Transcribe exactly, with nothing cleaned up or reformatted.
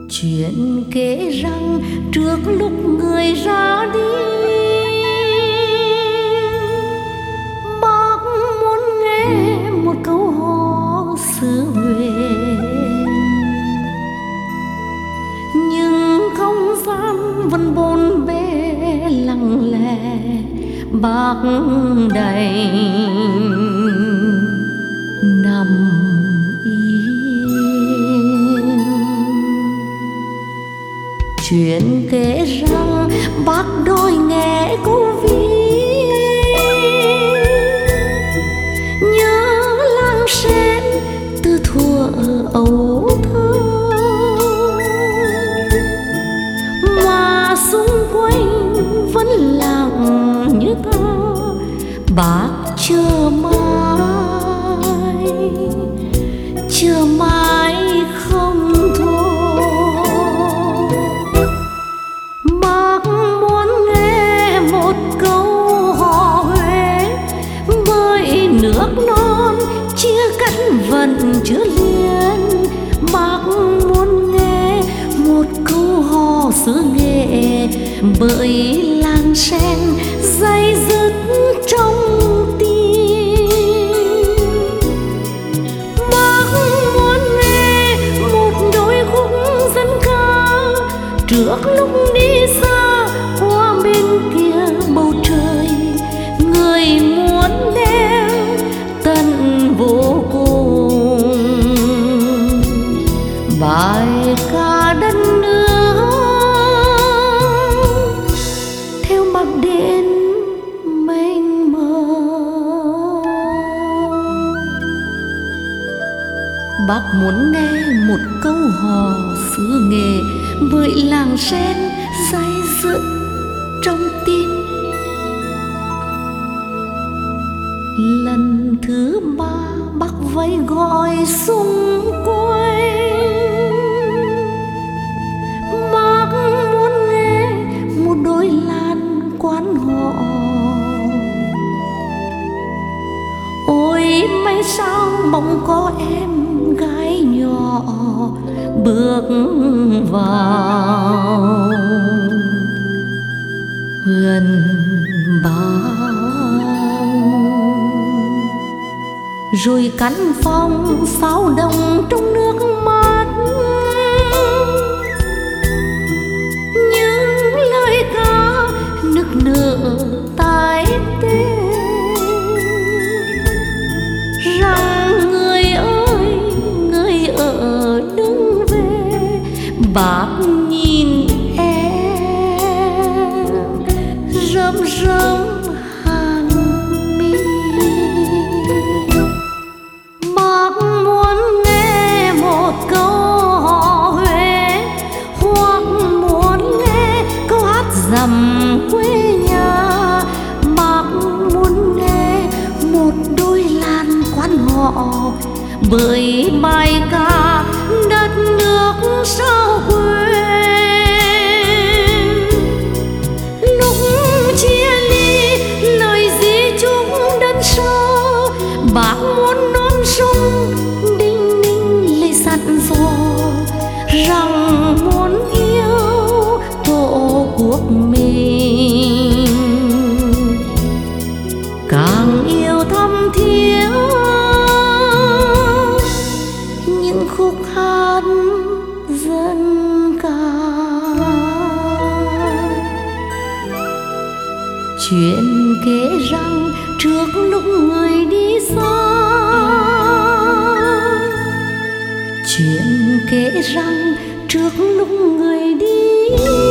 Chuyện kể rằng trước lúc người ra đi, bác muốn nghe một câu hò xứ Huế, nhưng không gian vẫn bồn bề lặng lẽ, bác đành nằm chuyện kể rằng bác đòi nghe câu ví, nhớ làng sen từ thuở ấu thơ, mà xung quanh vẫn lặng như tơ. Bác chờ mãi, chờ mãi không thôi. Nước non chia cắt vẫn chưa liền, bác muốn nghe một câu hò xứ Nghệ, bởi làng sen day dứt trong tim. Bác muốn nghe một đôi khúc dân ca trước lúc đi xa qua bên kia bầu trời, người muốn đem tận vô cùng bài ca đất nước theo mặc đến mênh mông. Bác muốn nghe một câu hò xứ Nghệ với làng sen day dứt trong tim. Lần thứ ba bác vẫy gọi xung quanh, bác muốn nghe một đôi lan quan họ. Ôi may sao bỗng có em gái nhỏ bước vào gần bác, rồi căn phòng sao đồng trong nước mắt. Những lời ca nức nở tai tê rằng người ơi người ở đứng về, bác nhìn em rơm rơm hàng mi. Bác muốn nghe một câu hò Huế, hoặc muốn nghe câu hát dằm quê nhà. Bác muốn nghe một đôi lan quan họ bởi bài ca đất nước sao quên. Lúc chia ly lời di chúc đơn sơ, bác muốn non sông đinh ninh lời dặn dò rằng muốn yêu tổ quốc mình, càng yêu thắm thiết những khúc hát dân ca. Chuyện kể rằng trước lúc người đi xa, chuyện kể rằng trước lúc người đi